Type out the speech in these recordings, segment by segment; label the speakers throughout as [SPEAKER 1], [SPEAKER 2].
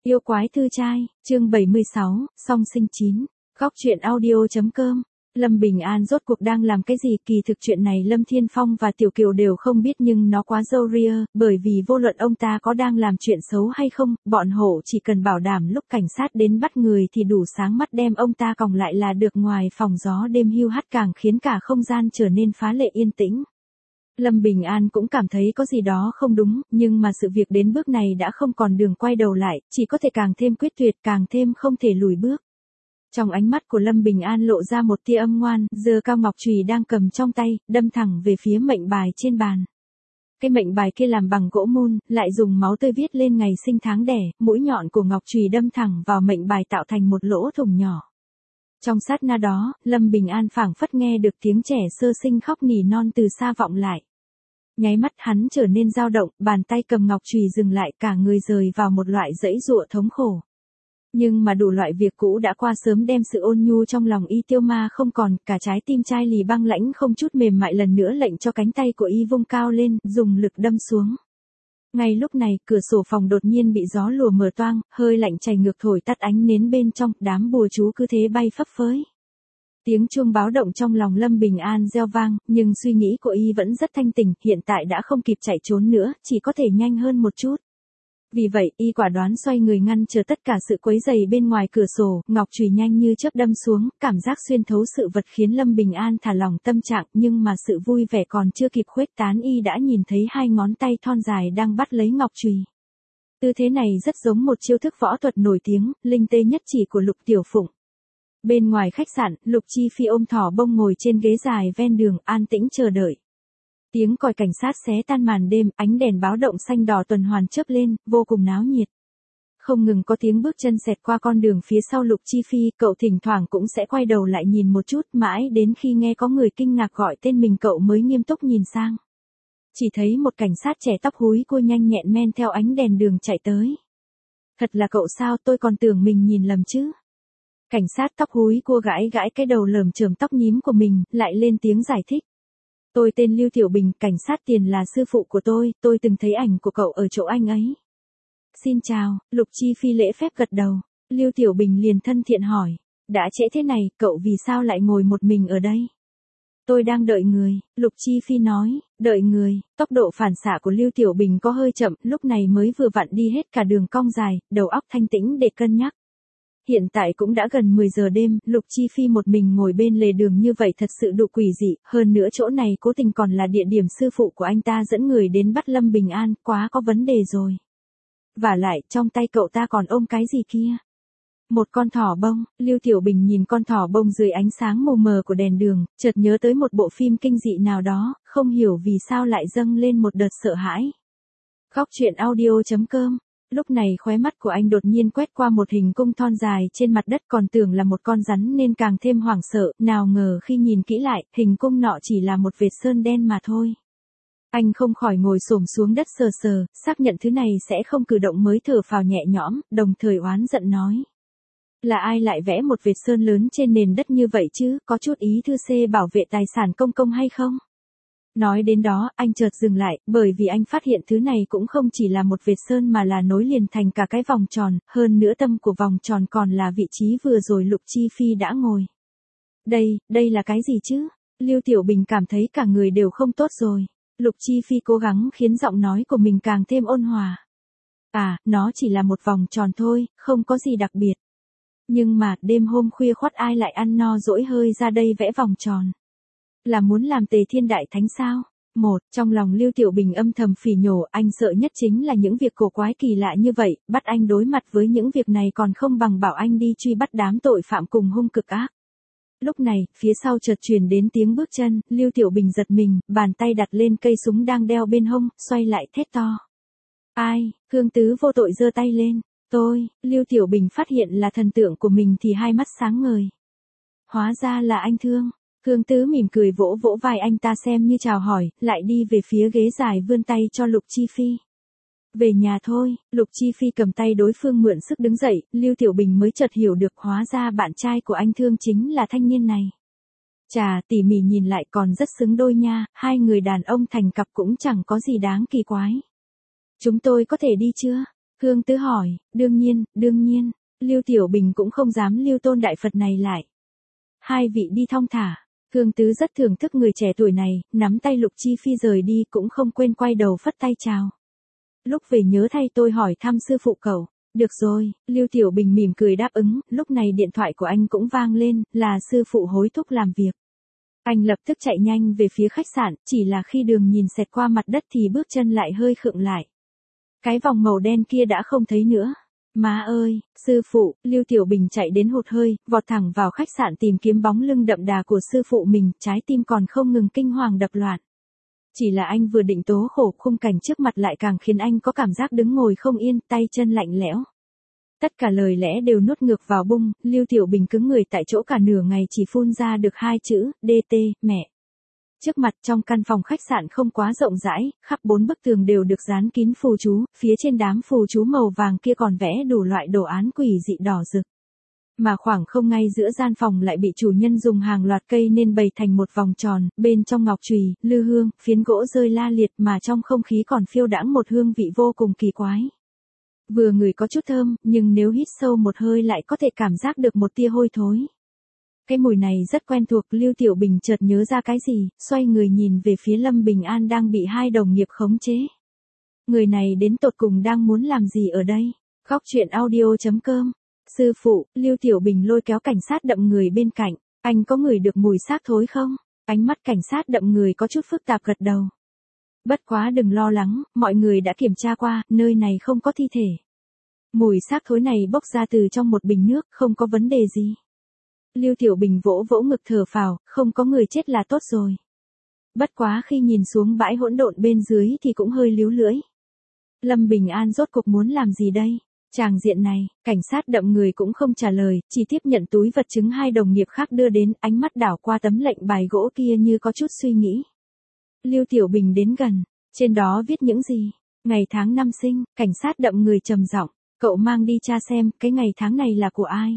[SPEAKER 1] Yêu quái thư trai, chương 76, song sinh 9, góc truyện audio.com. Lâm Bình An rốt cuộc đang làm cái gì? Kỳ thực chuyện này Lâm Thiên Phong và Tiểu Kiều đều không biết, nhưng nó quá râu ria, bởi vì vô luận ông ta có đang làm chuyện xấu hay không, bọn hộ chỉ cần bảo đảm lúc cảnh sát đến bắt người thì đủ sáng mắt đem ông ta còng lại là được. Ngoài phòng gió đêm hiu hắt càng khiến cả không gian trở nên phá lệ yên tĩnh. Lâm Bình An cũng cảm thấy có gì đó không đúng, nhưng mà sự việc đến bước này đã không còn đường quay đầu lại, chỉ có thể càng thêm quyết tuyệt, càng thêm không thể lùi bước. Trong ánh mắt của Lâm Bình An lộ ra một tia âm ngoan, giơ cao ngọc chùy đang cầm trong tay, đâm thẳng về phía mệnh bài trên bàn. Cái mệnh bài kia làm bằng gỗ mun, lại dùng máu tươi viết lên ngày sinh tháng đẻ, mũi nhọn của ngọc chùy đâm thẳng vào mệnh bài tạo thành một lỗ thủng nhỏ. Trong sát na đó, Lâm Bình An phảng phất nghe được tiếng trẻ sơ sinh khóc nỉ non từ xa vọng lại. Nháy mắt hắn trở nên dao động, bàn tay cầm ngọc chùy dừng lại, cả người rời vào một loại dãy giụa thống khổ. Nhưng mà đủ loại việc cũ đã qua sớm đem sự ôn nhu trong lòng y tiêu ma không còn, cả trái tim chai lì băng lãnh không chút mềm mại lần nữa lệnh cho cánh tay của y vung cao lên, dùng lực đâm xuống. Ngay lúc này, cửa sổ phòng đột nhiên bị gió lùa mở toang, hơi lạnh chảy ngược thổi tắt ánh nến bên trong, đám bùa chú cứ thế bay phấp phới. Tiếng chuông báo động trong lòng Lâm Bình An reo vang, nhưng suy nghĩ của y vẫn rất thanh tỉnh, hiện tại đã không kịp chạy trốn nữa, chỉ có thể nhanh hơn một chút. Vì vậy, y quả đoán xoay người ngăn chờ tất cả sự quấy rầy bên ngoài cửa sổ, ngọc chùy nhanh như chớp đâm xuống, cảm giác xuyên thấu sự vật khiến Lâm Bình An thả lỏng tâm trạng, nhưng mà sự vui vẻ còn chưa kịp khuếch tán y đã nhìn thấy hai ngón tay thon dài đang bắt lấy ngọc chùy. Tư thế này rất giống một chiêu thức võ thuật nổi tiếng, linh tê nhất chỉ của Lục Tiểu Phụng. Bên ngoài khách sạn, Lục Chi Phi ôm thỏ bông ngồi trên ghế dài ven đường, an tĩnh chờ đợi. Tiếng còi cảnh sát xé tan màn đêm, ánh đèn báo động xanh đỏ tuần hoàn chớp lên, vô cùng náo nhiệt. Không ngừng có tiếng bước chân xẹt qua con đường phía sau Lục Chi Phi, cậu thỉnh thoảng cũng sẽ quay đầu lại nhìn một chút, mãi đến khi nghe có người kinh ngạc gọi tên mình cậu mới nghiêm túc nhìn sang. Chỉ thấy một cảnh sát trẻ tóc húi cua nhanh nhẹn men theo ánh đèn đường chạy tới. Thật là cậu sao, tôi còn tưởng mình nhìn lầm chứ. Cảnh sát tóc húi cua gãi gãi cái đầu lởm chởm tóc nhím của mình, lại lên tiếng giải thích. Tôi tên Lưu Tiểu Bình, cảnh sát Tiền là sư phụ của tôi từng thấy ảnh của cậu ở chỗ anh ấy. Xin chào, Lục Chi Phi lễ phép gật đầu. Lưu Tiểu Bình liền thân thiện hỏi. Đã trễ thế này, cậu vì sao lại ngồi một mình ở đây? Tôi đang đợi người, Lục Chi Phi nói. Đợi người, tốc độ phản xạ của Lưu Tiểu Bình có hơi chậm, lúc này mới vừa vặn đi hết cả đường cong dài, đầu óc thanh tĩnh để cân nhắc. Hiện tại cũng đã gần 10 giờ đêm, Lục Chi Phi một mình ngồi bên lề đường như vậy thật sự đủ quỷ dị, hơn nữa chỗ này cố tình còn là địa điểm sư phụ của anh ta dẫn người đến bắt Lâm Bình An, quá có vấn đề rồi. Vả lại, trong tay cậu ta còn ôm cái gì kia? Một con thỏ bông, Lưu Tiểu Bình nhìn con thỏ bông dưới ánh sáng mù mờ của đèn đường, chợt nhớ tới một bộ phim kinh dị nào đó, không hiểu vì sao lại dâng lên một đợt sợ hãi. Góc truyện audio.com. Lúc này khóe mắt của anh đột nhiên quét qua một hình cung thon dài trên mặt đất, còn tưởng là một con rắn nên càng thêm hoảng sợ, nào ngờ khi nhìn kỹ lại, hình cung nọ chỉ là một vệt sơn đen mà thôi. Anh không khỏi ngồi xổm xuống đất sờ sờ, xác nhận thứ này sẽ không cử động mới thở phào nhẹ nhõm, đồng thời oán giận nói. Là ai lại vẽ một vệt sơn lớn trên nền đất như vậy chứ, có chút ý thư xê bảo vệ tài sản công công hay không? Nói đến đó, anh chợt dừng lại, bởi vì anh phát hiện thứ này cũng không chỉ là một vệt sơn mà là nối liền thành cả cái vòng tròn, hơn nữa tâm của vòng tròn còn là vị trí vừa rồi Lục Chi Phi đã ngồi. Đây là cái gì chứ? Lưu Tiểu Bình cảm thấy cả người đều không tốt rồi. Lục Chi Phi cố gắng khiến giọng nói của mình càng thêm ôn hòa. À, nó chỉ là một vòng tròn thôi, không có gì đặc biệt. Nhưng mà, đêm hôm khuya khoắt ai lại ăn no dỗi hơi ra đây vẽ vòng tròn? Là muốn làm Tề Thiên Đại Thánh sao? Trong lòng Lưu Tiểu Bình âm thầm phỉ nhổ, anh sợ nhất chính là những việc cổ quái kỳ lạ như vậy, bắt anh đối mặt với những việc này còn không bằng bảo anh đi truy bắt đám tội phạm cùng hung cực ác. Lúc này, phía sau chợt truyền đến tiếng bước chân, Lưu Tiểu Bình giật mình, bàn tay đặt lên cây súng đang đeo bên hông, xoay lại thét to. Ai? Khương Tứ vô tội giơ tay lên. Lưu Tiểu Bình phát hiện là thần tượng của mình thì hai mắt sáng ngời. Hóa ra là anh Thương. Khương Tứ mỉm cười vỗ vỗ vai anh ta xem như chào hỏi, lại đi về phía ghế dài vươn tay cho Lục Chi Phi. Về nhà thôi, Lục Chi Phi cầm tay đối phương mượn sức đứng dậy, Lưu Tiểu Bình mới chợt hiểu được hóa ra bạn trai của anh Thương chính là thanh niên này. Chà, tỉ mỉ nhìn lại còn rất xứng đôi nha, hai người đàn ông thành cặp cũng chẳng có gì đáng kỳ quái. Chúng tôi có thể đi chưa? Khương Tứ hỏi, đương nhiên, Lưu Tiểu Bình cũng không dám lưu tôn đại Phật này lại. Hai vị đi thong thả, Khương Tứ rất thưởng thức người trẻ tuổi này, nắm tay Lục Chi Phi rời đi cũng không quên quay đầu phất tay chào. Lúc về nhớ thay tôi hỏi thăm sư phụ cậu. Được rồi, Lưu Tiểu Bình mỉm cười đáp ứng, lúc này điện thoại của anh cũng vang lên, là sư phụ hối thúc làm việc. Anh lập tức chạy nhanh về phía khách sạn, chỉ là khi đường nhìn xẹt qua mặt đất thì bước chân lại hơi khựng lại. Cái vòng màu đen kia đã không thấy nữa. Má ơi, sư phụ, Lưu Tiểu Bình chạy đến hụt hơi, vọt thẳng vào khách sạn tìm kiếm bóng lưng đậm đà của sư phụ mình, trái tim còn không ngừng kinh hoàng đập loạn. Chỉ là anh vừa định tố khổ, khung cảnh trước mặt lại càng khiến anh có cảm giác đứng ngồi không yên, tay chân lạnh lẽo. Tất cả lời lẽ đều nuốt ngược vào bung, Lưu Tiểu Bình cứng người tại chỗ cả nửa ngày chỉ phun ra được hai chữ, DT, mẹ. Trước mặt trong căn phòng khách sạn không quá rộng rãi, khắp 4 bức tường đều được dán kín phù chú, phía trên đám phù chú màu vàng kia còn vẽ đủ loại đồ án quỷ dị đỏ rực. Mà khoảng không ngay giữa gian phòng lại bị chủ nhân dùng hàng loạt cây nên bày thành một vòng tròn, bên trong ngọc chùy, lư hương, phiến gỗ rơi la liệt mà trong không khí còn phiêu đãng một hương vị vô cùng kỳ quái. Vừa ngửi có chút thơm, nhưng nếu hít sâu một hơi lại có thể cảm giác được một tia hôi thối. Cái mùi này rất quen thuộc, Lưu Tiểu Bình chợt nhớ ra cái gì, xoay người nhìn về phía Lâm Bình An đang bị hai đồng nghiệp khống chế. Người này đến tột cùng đang muốn làm gì ở đây? Góc truyện audio.com. Sư phụ, Lưu Tiểu Bình lôi kéo cảnh sát đậm người bên cạnh, anh có ngửi được mùi xác thối không? Ánh mắt cảnh sát đậm người có chút phức tạp gật đầu. Bất quá đừng lo lắng, mọi người đã kiểm tra qua, nơi này không có thi thể. Mùi xác thối này bốc ra từ trong một bình nước, không có vấn đề gì. Lưu Tiểu Bình vỗ vỗ ngực thở phào, không có người chết là tốt rồi. Bất quá khi nhìn xuống bãi hỗn độn bên dưới thì cũng hơi líu lưỡi. Lâm Bình An rốt cuộc muốn làm gì đây? Tràng diện này, cảnh sát đậm người cũng không trả lời, chỉ tiếp nhận túi vật chứng hai đồng nghiệp khác đưa đến, ánh mắt đảo qua tấm lệnh bài gỗ kia như có chút suy nghĩ. Lưu Tiểu Bình đến gần, trên đó viết những gì? Ngày tháng năm sinh, cảnh sát đậm người trầm giọng, cậu mang đi tra xem, cái ngày tháng này là của ai?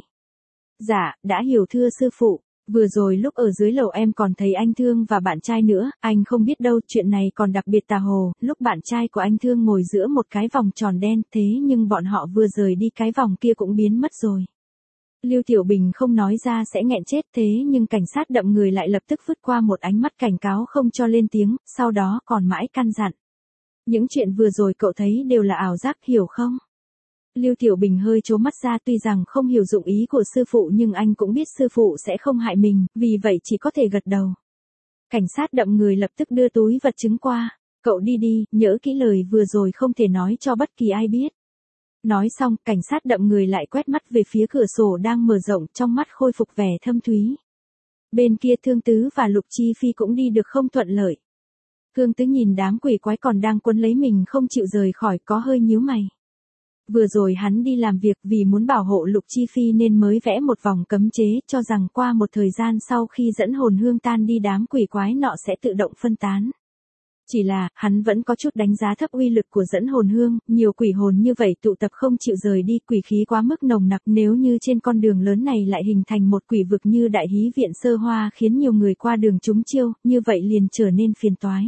[SPEAKER 1] Dạ, đã hiểu thưa sư phụ, vừa rồi lúc ở dưới lầu em còn thấy anh Thương và bạn trai nữa, anh không biết đâu, chuyện này còn đặc biệt tà hồ, lúc bạn trai của anh Thương ngồi giữa một cái vòng tròn đen, thế nhưng bọn họ vừa rời đi cái vòng kia cũng biến mất rồi. Lưu Tiểu Bình không nói ra sẽ nghẹn chết, thế nhưng cảnh sát đậm người lại lập tức vứt qua một ánh mắt cảnh cáo không cho lên tiếng, sau đó còn mãi căn dặn. Những chuyện vừa rồi cậu thấy đều là ảo giác, hiểu không? Lưu Tiểu Bình hơi trố mắt ra, tuy rằng không hiểu dụng ý của sư phụ nhưng anh cũng biết sư phụ sẽ không hại mình, vì vậy chỉ có thể gật đầu. Cảnh sát đậm người lập tức đưa túi vật chứng qua. Cậu đi đi, nhớ kỹ lời vừa rồi không thể nói cho bất kỳ ai biết. Nói xong, cảnh sát đậm người lại quét mắt về phía cửa sổ đang mở rộng, trong mắt khôi phục vẻ thâm thúy. Bên kia Thương Tứ và Lục Chi Phi cũng đi được không thuận lợi. Thương Tứ nhìn đám quỷ quái còn đang quấn lấy mình không chịu rời khỏi, có hơi nhíu mày. Vừa rồi hắn đi làm việc vì muốn bảo hộ Lục Chi Phi nên mới vẽ một vòng cấm chế, cho rằng qua một thời gian sau khi dẫn hồn hương tan đi đám quỷ quái nọ sẽ tự động phân tán. Chỉ là, hắn vẫn có chút đánh giá thấp uy lực của dẫn hồn hương, nhiều quỷ hồn như vậy tụ tập không chịu rời đi, quỷ khí quá mức nồng nặc, nếu như trên con đường lớn này lại hình thành một quỷ vực như Đại Hí Viện Sơ Hoa khiến nhiều người qua đường trúng chiêu, như vậy liền trở nên phiền toái.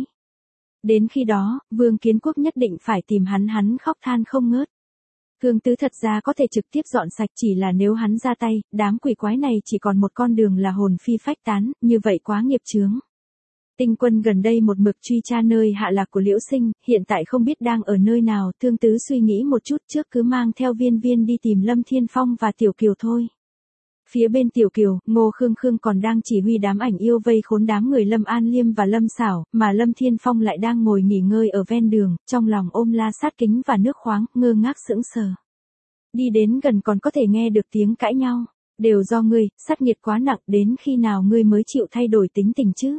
[SPEAKER 1] Đến khi đó, Vương Kiến Quốc nhất định phải tìm hắn khóc than không ngớt. Thương Tứ thật ra có thể trực tiếp dọn sạch, chỉ là nếu hắn ra tay, đám quỷ quái này chỉ còn một con đường là hồn phi phách tán, như vậy quá nghiệp chướng. Tinh Quân gần đây một mực truy tra nơi hạ lạc của Liễu Sinh, hiện tại không biết đang ở nơi nào, Thương Tứ suy nghĩ một chút trước cứ mang theo Viên Viên đi tìm Lâm Thiên Phong và Tiểu Kiều thôi. Phía bên Tiểu Kiều, Ngô Khương Khương còn đang chỉ huy đám ảnh yêu vây khốn đám người Lâm An Liêm và Lâm Xảo, mà Lâm Thiên Phong lại đang ngồi nghỉ ngơi ở ven đường, trong lòng ôm la sát kính và nước khoáng, ngơ ngác sững sờ. Đi đến gần còn có thể nghe được tiếng cãi nhau, đều do ngươi, sát nghiệt quá nặng, đến khi nào ngươi mới chịu thay đổi tính tình chứ?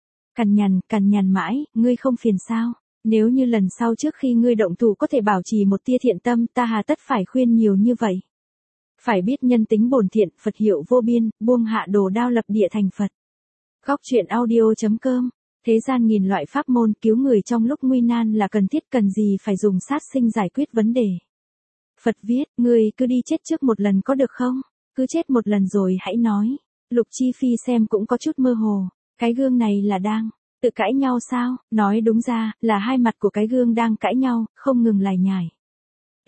[SPEAKER 1] Cằn nhằn mãi, ngươi không phiền sao? Nếu như lần sau trước khi ngươi động thủ có thể bảo trì một tia thiện tâm, ta hà tất phải khuyên nhiều như vậy. Phải biết nhân tính bổn thiện, Phật hiệu vô biên, buông hạ đồ đao lập địa thành Phật. Góc truyện audio.com. Thế gian nghìn loại pháp môn, cứu người trong lúc nguy nan là cần thiết, cần gì phải dùng sát sinh giải quyết vấn đề. Phật viết, ngươi cứ đi chết trước một lần có được không? Cứ chết một lần rồi hãy nói. Lục Chi Phi xem cũng có chút mơ hồ. Cái gương này là đang tự cãi nhau sao? Nói đúng ra, là hai mặt của cái gương đang cãi nhau, không ngừng lải nhải.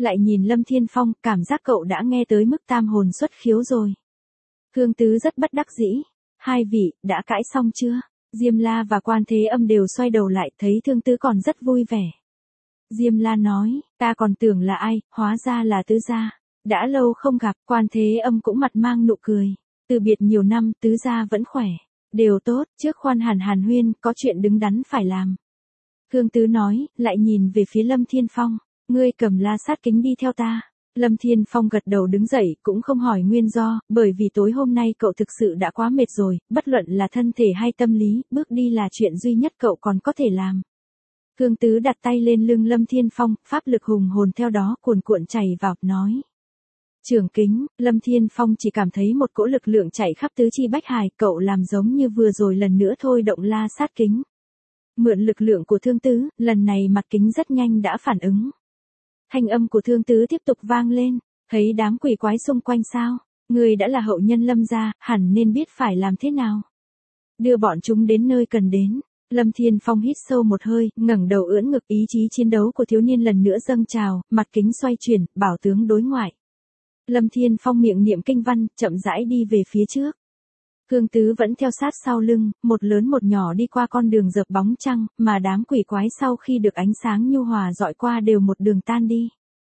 [SPEAKER 1] lại nhìn Lâm Thiên Phong, cảm giác cậu đã nghe tới mức tam hồn xuất khiếu rồi. Thương Tứ rất bất đắc dĩ. Hai vị, đã cãi xong chưa? Diêm La và Quan Thế Âm đều xoay đầu lại, thấy Thương Tứ còn rất vui vẻ. Diêm La nói, ta còn tưởng là ai, hóa ra là Tứ gia. Đã lâu không gặp, Quan Thế Âm cũng mặt mang nụ cười. Từ biệt nhiều năm, Tứ gia vẫn khỏe. Đều tốt, trước khoan hàn huyên, có chuyện đứng đắn phải làm. Thương Tứ nói, lại nhìn về phía Lâm Thiên Phong. Ngươi cầm la sát kính đi theo ta. Lâm Thiên Phong gật đầu đứng dậy, cũng không hỏi nguyên do, bởi vì tối hôm nay cậu thực sự đã quá mệt rồi, bất luận là thân thể hay tâm lý, bước đi là chuyện duy nhất cậu còn có thể làm. Thương Tứ đặt tay lên lưng Lâm Thiên Phong, pháp lực hùng hồn theo đó cuồn cuộn chảy vào, nói. Trưởng kính, Lâm Thiên Phong chỉ cảm thấy một cỗ lực lượng chạy khắp tứ chi bách hài, cậu làm giống như vừa rồi lần nữa thôi động la sát kính. Mượn lực lượng của Thương Tứ, lần này mặt kính rất nhanh đã phản ứng. Thanh âm của Thương Tứ tiếp tục vang lên, thấy đám quỷ quái xung quanh sao, người đã là hậu nhân Lâm gia, hẳn nên biết phải làm thế nào. Đưa bọn chúng đến nơi cần đến. Lâm Thiên Phong hít sâu một hơi, ngẩng đầu ưỡn ngực, ý chí chiến đấu của thiếu niên lần nữa dâng trào, mặt kính xoay chuyển, bảo tướng đối ngoại. Lâm Thiên Phong miệng niệm kinh văn, chậm rãi đi về phía trước. Thương Tứ vẫn theo sát sau lưng, một lớn một nhỏ đi qua con đường rợp bóng trăng, mà đám quỷ quái sau khi được ánh sáng nhu hòa dọi qua đều một đường tan đi.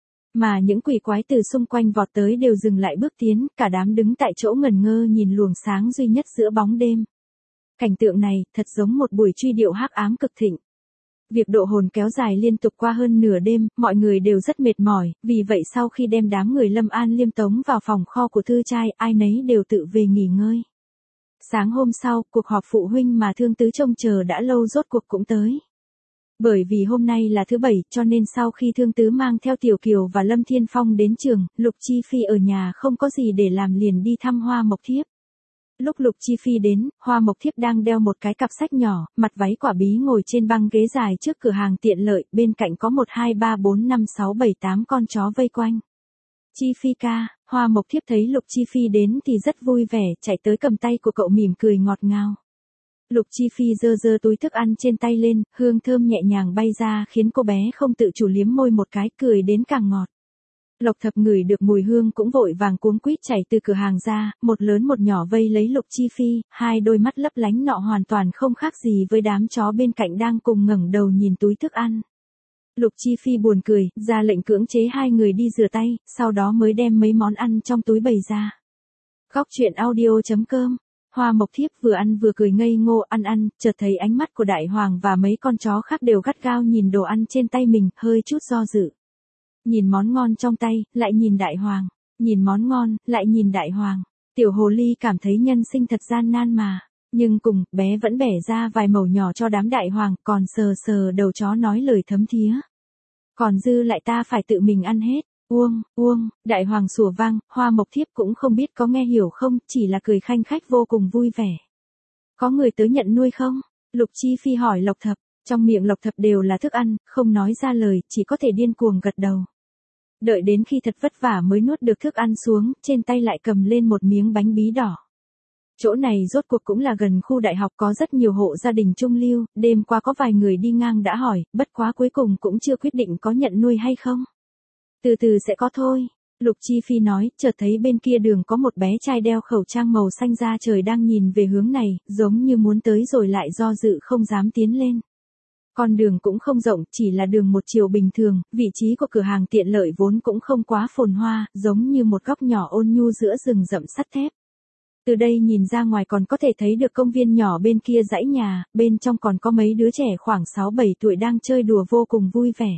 [SPEAKER 1] Mà những quỷ quái từ xung quanh vọt tới đều dừng lại bước tiến, cả đám đứng tại chỗ ngẩn ngơ nhìn luồng sáng duy nhất giữa bóng đêm. Cảnh tượng này, thật giống một buổi truy điệu hắc ám cực thịnh. Việc độ hồn kéo dài liên tục qua hơn nửa đêm, mọi người đều rất mệt mỏi, vì vậy sau khi đem đám người Lâm An Liêm tống vào phòng kho của thư trai, ai nấy đều tự về nghỉ ngơi. Sáng hôm sau, cuộc họp phụ huynh mà Thương Tứ trông chờ đã lâu rốt cuộc cũng tới. Bởi vì hôm nay là thứ bảy, cho nên sau khi Thương Tứ mang theo Tiểu Kiều và Lâm Thiên Phong đến trường, Lục Chi Phi ở nhà không có gì để làm liền đi thăm Hoa Mộc Thiếp. Lúc Lục Chi Phi đến, Hoa Mộc Thiếp đang đeo một cái cặp sách nhỏ, mặt váy quả bí ngồi trên băng ghế dài trước cửa hàng tiện lợi, bên cạnh có 1 2 3 4 5 6 7 8 con chó vây quanh. Chi Phi ca, Hoa Mộc Thiếp thấy Lục Chi Phi đến thì rất vui vẻ, chạy tới cầm tay của cậu mỉm cười ngọt ngào. Lục Chi Phi giơ giơ túi thức ăn trên tay lên, hương thơm nhẹ nhàng bay ra khiến cô bé không tự chủ liếm môi một cái, cười đến càng ngọt. Lộc Thập ngửi được mùi hương cũng vội vàng cuống quýt chạy từ cửa hàng ra, một lớn một nhỏ vây lấy Lục Chi Phi, hai đôi mắt lấp lánh nọ hoàn toàn không khác gì với đám chó bên cạnh đang cùng ngẩng đầu nhìn túi thức ăn. Lục Chi Phi buồn cười, ra lệnh cưỡng chế hai người đi rửa tay, sau đó mới đem mấy món ăn trong túi bày ra. Góc truyện audio.com. Hoa Mộc Thiếp vừa ăn vừa cười ngây ngô ăn, chợt thấy ánh mắt của Đại Hoàng và mấy con chó khác đều gắt gao nhìn đồ ăn trên tay mình, hơi chút do dự. Nhìn món ngon trong tay, lại nhìn Đại Hoàng. Nhìn món ngon, lại nhìn Đại Hoàng. Tiểu hồ ly cảm thấy nhân sinh thật gian nan mà. Nhưng cùng, bé vẫn bẻ ra vài mẩu nhỏ cho đám Đại Hoàng, còn sờ sờ đầu chó nói lời thấm thía. Còn dư lại ta phải tự mình ăn hết. Uông, Đại Hoàng sủa vang, Hoa Mộc Thiếp cũng không biết có nghe hiểu không, chỉ là cười khanh khách vô cùng vui vẻ. Có người tới nhận nuôi không? Lục Chi Phi hỏi Lộc Thập, trong miệng Lộc Thập đều là thức ăn, không nói ra lời, chỉ có thể điên cuồng gật đầu. Đợi đến khi thật vất vả mới nuốt được thức ăn xuống, trên tay lại cầm lên một miếng bánh bí đỏ. Chỗ này rốt cuộc cũng là gần khu đại học, có rất nhiều hộ gia đình trung lưu, đêm qua có vài người đi ngang đã hỏi, bất quá cuối cùng cũng chưa quyết định có nhận nuôi hay không. Từ từ sẽ có thôi. Lục Chi Phi nói, chợt thấy bên kia đường có một bé trai đeo khẩu trang màu xanh da trời đang nhìn về hướng này, giống như muốn tới rồi lại do dự không dám tiến lên. Con đường cũng không rộng, chỉ là đường một chiều bình thường, vị trí của cửa hàng tiện lợi vốn cũng không quá phồn hoa, giống như một góc nhỏ ôn nhu giữa rừng rậm sắt thép. Từ đây nhìn ra ngoài còn có thể thấy được công viên nhỏ bên kia dãy nhà, bên trong còn có mấy đứa trẻ khoảng 6-7 tuổi đang chơi đùa vô cùng vui vẻ.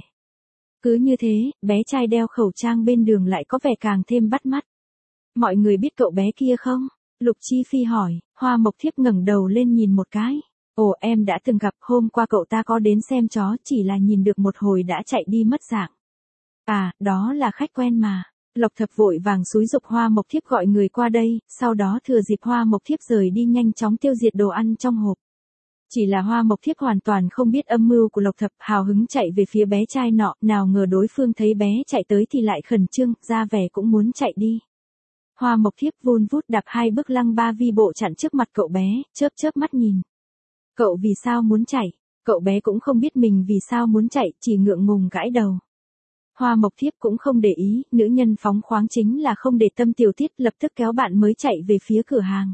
[SPEAKER 1] Cứ như thế, bé trai đeo khẩu trang bên đường lại có vẻ càng thêm bắt mắt. Mọi người biết cậu bé kia không? Lục Chi Phi hỏi, Hoa Mộc Thiếp ngẩng đầu lên nhìn một cái. Ồ, em đã từng gặp, hôm qua cậu ta có đến xem chó, chỉ là nhìn được một hồi đã chạy đi mất dạng. À, đó là khách quen mà. Lộc Thập vội vàng xúi giục Hoa Mộc Thiếp gọi người qua đây, sau đó thừa dịp Hoa Mộc Thiếp rời đi nhanh chóng tiêu diệt đồ ăn trong hộp. Chỉ là Hoa Mộc Thiếp hoàn toàn không biết âm mưu của Lộc Thập, hào hứng chạy về phía bé trai nọ, nào ngờ đối phương thấy bé chạy tới thì lại khẩn trương, ra vẻ cũng muốn chạy đi. Hoa Mộc Thiếp vun vút đạp 2 bước lăng ba vi bộ chặn trước mặt cậu bé, chớp mắt nhìn. Cậu vì sao muốn chạy? Cậu bé cũng không biết mình vì sao muốn chạy, chỉ ngượng ngùng gãi đầu. Hoa Mộc Thiếp cũng không để ý, nữ nhân phóng khoáng chính là không để tâm tiểu tiết, lập tức kéo bạn mới chạy về phía cửa hàng.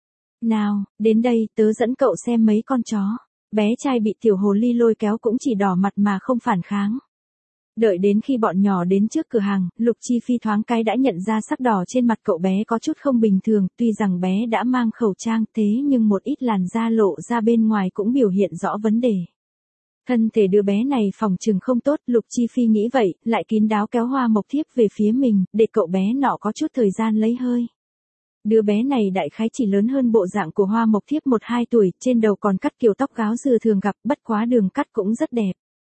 [SPEAKER 1] Nào, đến đây, tớ dẫn cậu xem mấy con chó. Bé trai bị tiểu hồ ly lôi kéo cũng chỉ đỏ mặt mà không phản kháng. Đợi đến khi bọn nhỏ đến trước cửa hàng, Lục Chi Phi thoáng cái đã nhận ra sắc đỏ trên mặt cậu bé có chút không bình thường, tuy rằng bé đã mang khẩu trang thế nhưng một ít làn da lộ ra bên ngoài cũng biểu hiện rõ vấn đề. Thân thể đứa bé này phòng chừng không tốt, Lục Chi Phi nghĩ vậy, lại kín đáo kéo Hoa Mộc Thiếp về phía mình, để cậu bé nọ có chút thời gian lấy hơi. Đứa bé này đại khái chỉ lớn hơn bộ dạng của Hoa Mộc Thiếp 1-2 tuổi, trên đầu còn cắt kiểu tóc gáo dừa thường gặp, bất quá đường cắt cũng rất đẹp.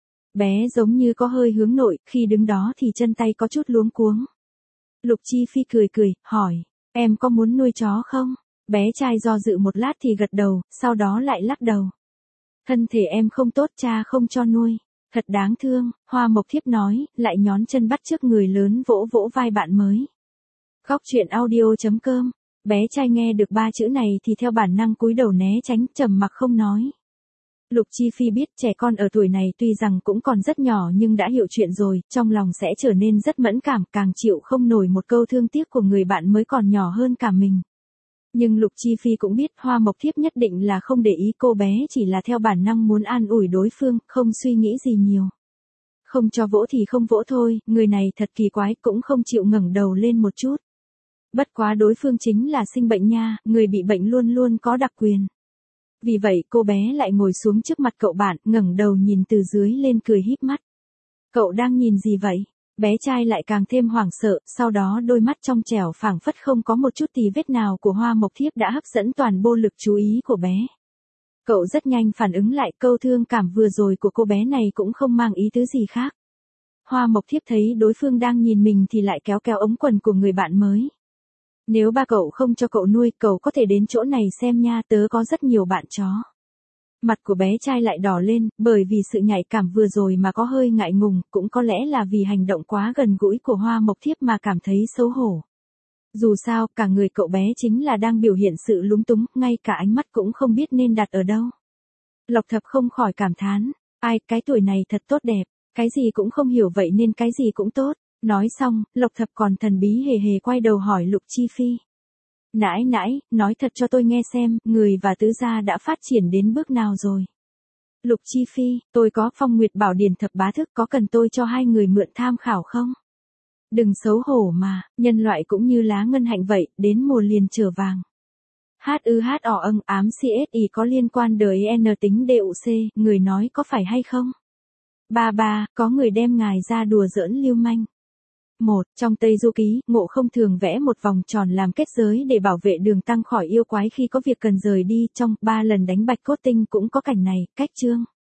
[SPEAKER 1] Bé giống như có hơi hướng nội, khi đứng đó thì chân tay có chút luống cuống. Lục Chi Phi cười cười, hỏi, em có muốn nuôi chó không? Bé trai do dự một lát thì gật đầu, sau đó lại lắc đầu. Thân thể em không tốt, cha không cho nuôi. Thật đáng thương, Hoa Mộc Thiếp nói, lại nhón chân bắt trước người lớn vỗ vỗ vai bạn mới. Góc truyện audio.com. Bé trai nghe được 3 chữ này thì theo bản năng cúi đầu né tránh, trầm mặc không nói. Lục Chi Phi biết trẻ con ở tuổi này tuy rằng cũng còn rất nhỏ nhưng đã hiểu chuyện rồi, trong lòng sẽ trở nên rất mẫn cảm, càng chịu không nổi một câu thương tiếc của người bạn mới còn nhỏ hơn cả mình. Nhưng Lục Chi Phi cũng biết Hoa Mộc Thiếp nhất định là không để ý, cô bé chỉ là theo bản năng muốn an ủi đối phương, không suy nghĩ gì nhiều. Không cho vỗ thì không vỗ thôi, người này thật kỳ quái, cũng không chịu ngẩng đầu lên một chút. Bất quá đối phương chính là sinh bệnh nha, người bị bệnh luôn luôn có đặc quyền. Vì vậy cô bé lại ngồi xuống trước mặt cậu bạn, ngẩng đầu nhìn từ dưới lên cười híp mắt. Cậu đang nhìn gì vậy? Bé trai lại càng thêm hoảng sợ, sau đó đôi mắt trong trẻo phảng phất không có một chút tì vết nào của Hoa Mộc Thiếp đã hấp dẫn toàn bộ lực chú ý của bé. Cậu rất nhanh phản ứng lại, câu thương cảm vừa rồi của cô bé này cũng không mang ý tứ gì khác. Hoa Mộc Thiếp thấy đối phương đang nhìn mình thì lại kéo kéo ống quần của người bạn mới. Nếu ba cậu không cho cậu nuôi, cậu có thể đến chỗ này xem nha, tớ có rất nhiều bạn chó. Mặt của bé trai lại đỏ lên, bởi vì sự nhạy cảm vừa rồi mà có hơi ngại ngùng, cũng có lẽ là vì hành động quá gần gũi của Hoa Mộc Thiếp mà cảm thấy xấu hổ. Dù sao, cả người cậu bé chính là đang biểu hiện sự lúng túng, ngay cả ánh mắt cũng không biết nên đặt ở đâu. Lộc Thập không khỏi cảm thán, ai, cái tuổi này thật tốt đẹp, cái gì cũng không hiểu vậy nên cái gì cũng tốt. Nói xong, Lộc Thập còn thần bí hề hề quay đầu hỏi Lục Chi Phi. Nãi nãi, nói thật cho tôi nghe xem, người và tứ gia đã phát triển đến bước nào rồi? Lục Chi Phi, tôi có Phong Nguyệt Bảo Điển Thập Bá Thức, có cần tôi cho hai người mượn tham khảo không? Đừng xấu hổ mà, nhân loại cũng như lá ngân hạnh vậy, đến mùa liền trở vàng. Ám CSI có liên quan đời N tính DUC, người nói có phải hay không? Ba, có người đem ngài ra đùa giỡn lưu manh. Trong Tây Du Ký, Ngộ Không thường vẽ một vòng tròn làm kết giới để bảo vệ Đường Tăng khỏi yêu quái khi có việc cần rời đi, trong 3 lần đánh Bạch Cốt Tinh cũng có cảnh này, cách chương.